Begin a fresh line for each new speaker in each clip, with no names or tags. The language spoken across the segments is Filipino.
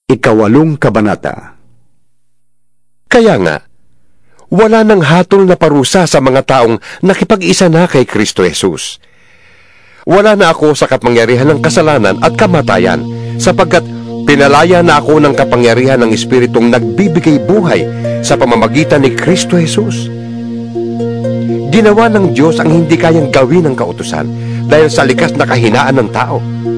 Ikawalong kabanata.
Kaya nga, wala nang hatol na parusa sa mga taong nakipag-isa na kay Kristo Jesus. Wala na ako sa kapangyarihan ng kasalanan at kamatayan, sapagkat pinalaya na ako ng kapangyarihan ng Espiritong nagbibigay buhay sa pamamagitan ni Kristo Jesus. Ginawa ng Diyos ang hindi kayang gawin ng kautusan dahil sa likas na kahinaan ng tao.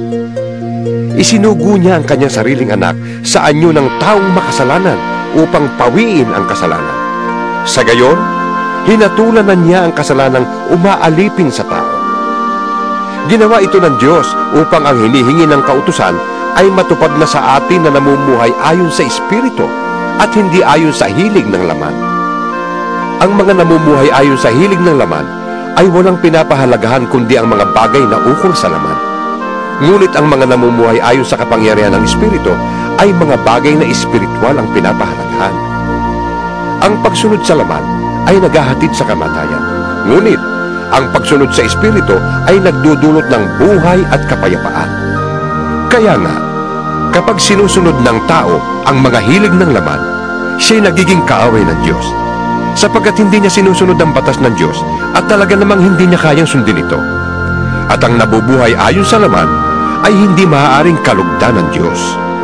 Isinugo niya ang kanyang sariling anak sa anyo ng taong makasalanan upang pawiin ang kasalanan. Sa gayon, hinatulanan niya ang kasalanang umaalipin sa tao. Ginawa ito ng Diyos upang ang hinihingi ng kautusan ay matupad na sa atin na namumuhay ayon sa Espiritu at hindi ayon sa hilig ng laman. Ang mga namumuhay ayon sa hilig ng laman ay walang pinapahalagahan kundi ang mga bagay na ukol sa laman. Ngunit ang mga namumuhay ayon sa kapangyarihan ng Espiritu ay mga bagay na espiritual ang pinapahalagahan. Ang pagsunod sa laman ay naghahatid sa kamatayan. Ngunit ang pagsunod sa Espiritu ay nagdudulot ng buhay at kapayapaan. Kaya nga, kapag sinusunod ng tao ang mga hilig ng laman, siya'y nagiging kaaway ng Diyos, sapagkat hindi niya sinusunod ang batas ng Diyos at talaga namang hindi niya kayang sundin ito. At ang nabubuhay ayon sa laman ay hindi maaaring kalugdan ng Diyos.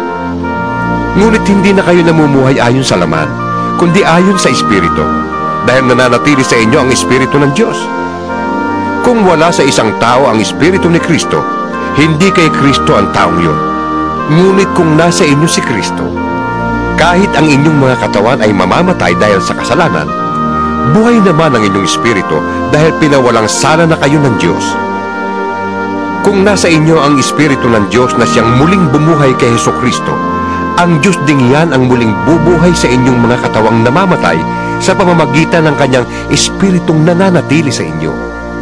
Ngunit hindi na kayo namumuhay ayon sa laman, kundi ayon sa Espiritu, dahil nananatili sa inyo ang Espiritu ng Diyos. Kung wala sa isang tao ang Espiritu ni Kristo, hindi kay Kristo ang taong yun. Ngunit kung nasa inyo si Kristo, kahit ang inyong mga katawan ay mamamatay dahil sa kasalanan, buhay naman ang inyong Espiritu dahil pinawalang sala na kayo ng Diyos. Kung nasa inyo ang Espiritu ng Diyos na siyang muling bumuhay kay Hesukristo, ang Diyos ding yan ang muling bubuhay sa inyong mga katawang namamatay sa pamamagitan ng kanyang Espiritong nananatili sa inyo.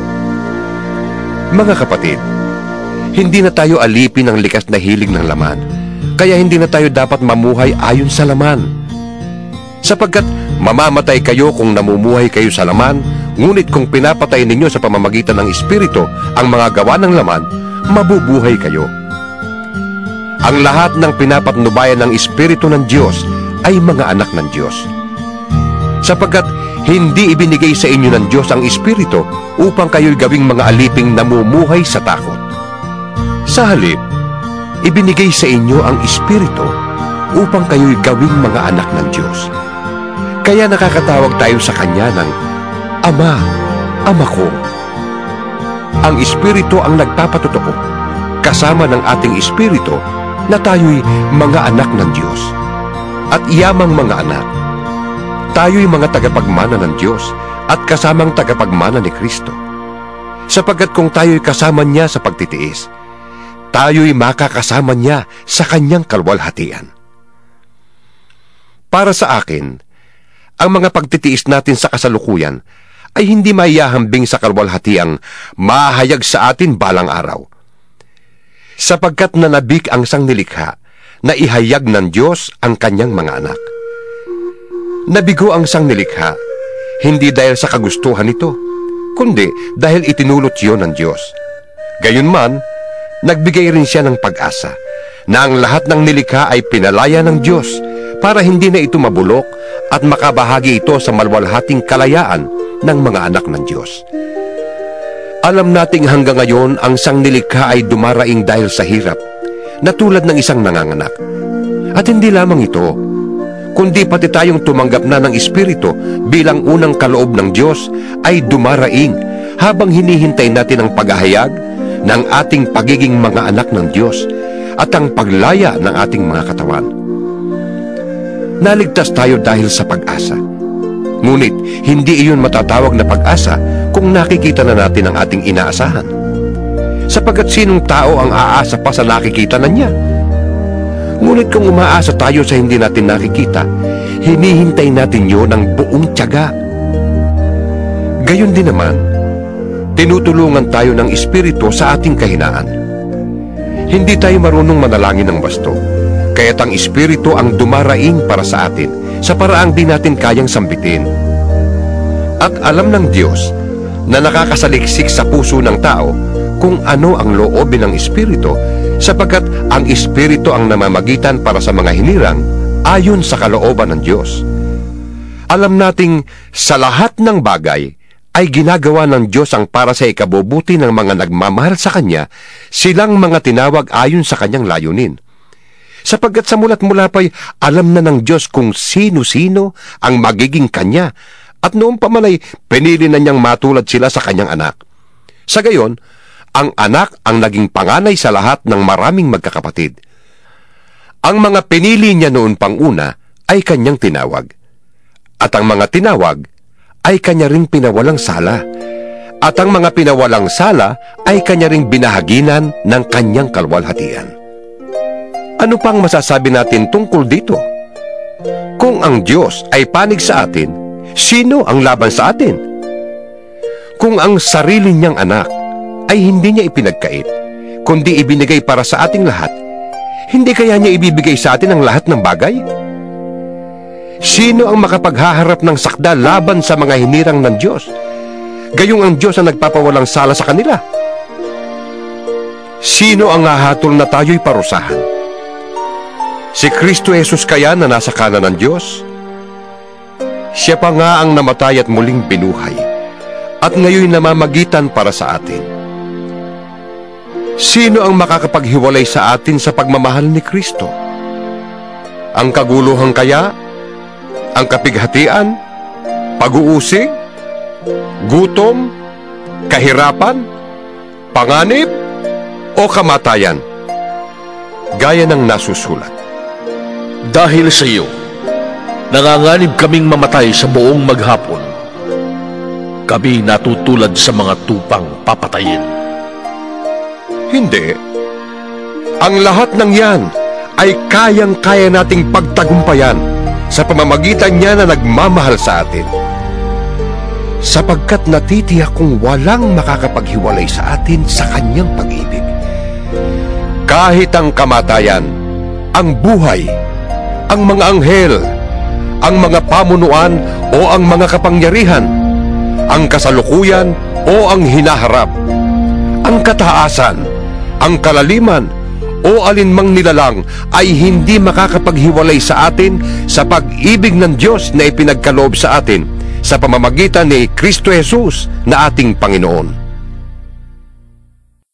Mga kapatid, hindi na tayo alipin ng likas na hilig ng laman, kaya hindi na tayo dapat mamuhay ayon sa laman. Sapagkat mamamatay kayo kung namumuhay kayo sa laman, ngunit kung pinapatay ninyo sa pamamagitan ng Espiritu ang mga gawa ng laman, mabubuhay kayo. Ang lahat ng pinapatnubayan ng Espiritu ng Diyos ay mga anak ng Diyos. Sapagkat hindi ibinigay sa inyo ng Diyos ang Espiritu upang kayo'y gawing mga aliping namumuhay sa takot. Sa halip, ibinigay sa inyo ang Espiritu upang kayo'y gawing mga anak ng Diyos. Kaya nakakatawag tayo sa Kanya ng Ama, Ama ko. Ang Espiritu ang nagpapatotoo, kasama ng ating Espiritu, na tayo'y mga anak ng Diyos. At iyamang mga anak, tayo'y mga tagapagmana ng Diyos at kasamang tagapagmana ni Kristo. Sapagkat kung tayo'y kasama niya sa pagtitiis, tayo'y makakasama niya sa kanyang kalwalhatian. Para sa akin, ang mga pagtitiis natin sa kasalukuyan ay hindi maihahambing sa kalwalhatiang mahayag sa atin balang araw. Sapagkat nanabik ang sangnilikha na ihayag ng Diyos ang kanyang mga anak. Nabigo ang sangnilikha, hindi dahil sa kagustuhan nito, kundi dahil itinulot yun ng Diyos. Gayunman, nagbigay rin siya ng pag-asa na ang lahat ng nilikha ay pinalaya ng Diyos para hindi na ito mabulok at makabahagi ito sa malwalhating kalayaan ng mga anak ng Diyos. Alam nating hanggang ngayon ang sangnilikha ay dumaraing dahil sa hirap, na tulad ng isang nanganganak. At hindi lamang ito, kundi pati tayong tumanggap na ng Espiritu bilang unang kaloob ng Diyos ay dumaraing habang hinihintay natin ang paghahayag ng ating pagiging mga anak ng Diyos at ang paglaya ng ating mga katawan. Naligtas tayo dahil sa pag-asa. Ngunit hindi iyon matatawag na pag-asa kung nakikita na natin ang ating inaasahan. Sapagkat sinong tao ang aasa pa sa nakikita na niya? Ngunit kung umaasa tayo sa hindi natin nakikita, hinihintay natin yun ng buong tiyaga. Gayon din naman, tinutulungan tayo ng Espiritu sa ating kahinaan. Hindi tayo marunong manalangin ng basto, kaya't ang Espiritu ang dumaraing para sa atin sa paraang di natin kayang sambitin. At alam ng Diyos na nakakasaliksik sa puso ng tao kung ano ang loobin ng Espiritu sapagkat ang Espiritu ang namamagitan para sa mga hinirang ayon sa kalooban ng Diyos. Alam nating sa lahat ng bagay ay ginagawa ng Diyos ang para sa ikabubuti ng mga nagmamahal sa Kanya, silang mga tinawag ayon sa Kanyang layunin. Sapagkat sa mula't mula pa'y alam na ng Diyos kung sino-sino ang magiging Kanya, at noong pa man ay pinili na niyang matulad sila sa Kanyang anak. Sa gayon, ang anak ang naging panganay sa lahat ng maraming magkakapatid. Ang mga pinili niya noon pang una ay Kanyang tinawag. At ang mga tinawag ay Kanya ring pinawalang sala. At ang mga pinawalang sala ay Kanya ring binahaginan ng Kanyang kalwalhatian. Ano pang masasabi natin tungkol dito? Kung ang Diyos ay panig sa atin, sino ang laban sa atin? Kung ang sarili niyang anak ay hindi niya ipinagkait, kundi ibinigay para sa ating lahat, hindi kaya niya ibibigay sa atin ang lahat ng bagay? Sino ang makapaghaharap ng sakda laban sa mga hinirang ng Diyos? Gayong ang Diyos ang nagpapawalang sala sa kanila. Sino ang hahatol na tayo'y parusahan? Si Kristo Jesus kaya na nasa kanan ng Diyos? Siya pa nga ang namatay at muling binuhay, at ngayon namamagitan para sa atin. Sino ang makakapaghiwalay sa atin sa pagmamahal ni Kristo? Ang kaguluhan kaya? Ang kapighatian? Pag-uusig? Gutom? Kahirapan? Panganib? O kamatayan? Gaya ng nasusulat.
Dahil sa iyo, nanganganib kaming mamatay sa buong maghapon. Kami natutulad sa mga tupang papatayin.
Hindi. Ang lahat ng yan ay kayang-kaya nating pagtagumpayan sa pamamagitan niya na nagmamahal sa atin. Sapagkat natitiyak kung walang makakapaghiwalay sa atin sa Kanyang pag-ibig. Kahit ang kamatayan, ang buhay, ang mga anghel, ang mga pamunuan o ang mga kapangyarihan, ang kasalukuyan o ang hinaharap, ang kataasan, ang kalaliman, o alinmang nilalang ay hindi makakapaghiwalay sa atin sa pag-ibig ng Diyos na ipinagkaloob sa atin sa pamamagitan ni Kristo Jesus na ating Panginoon.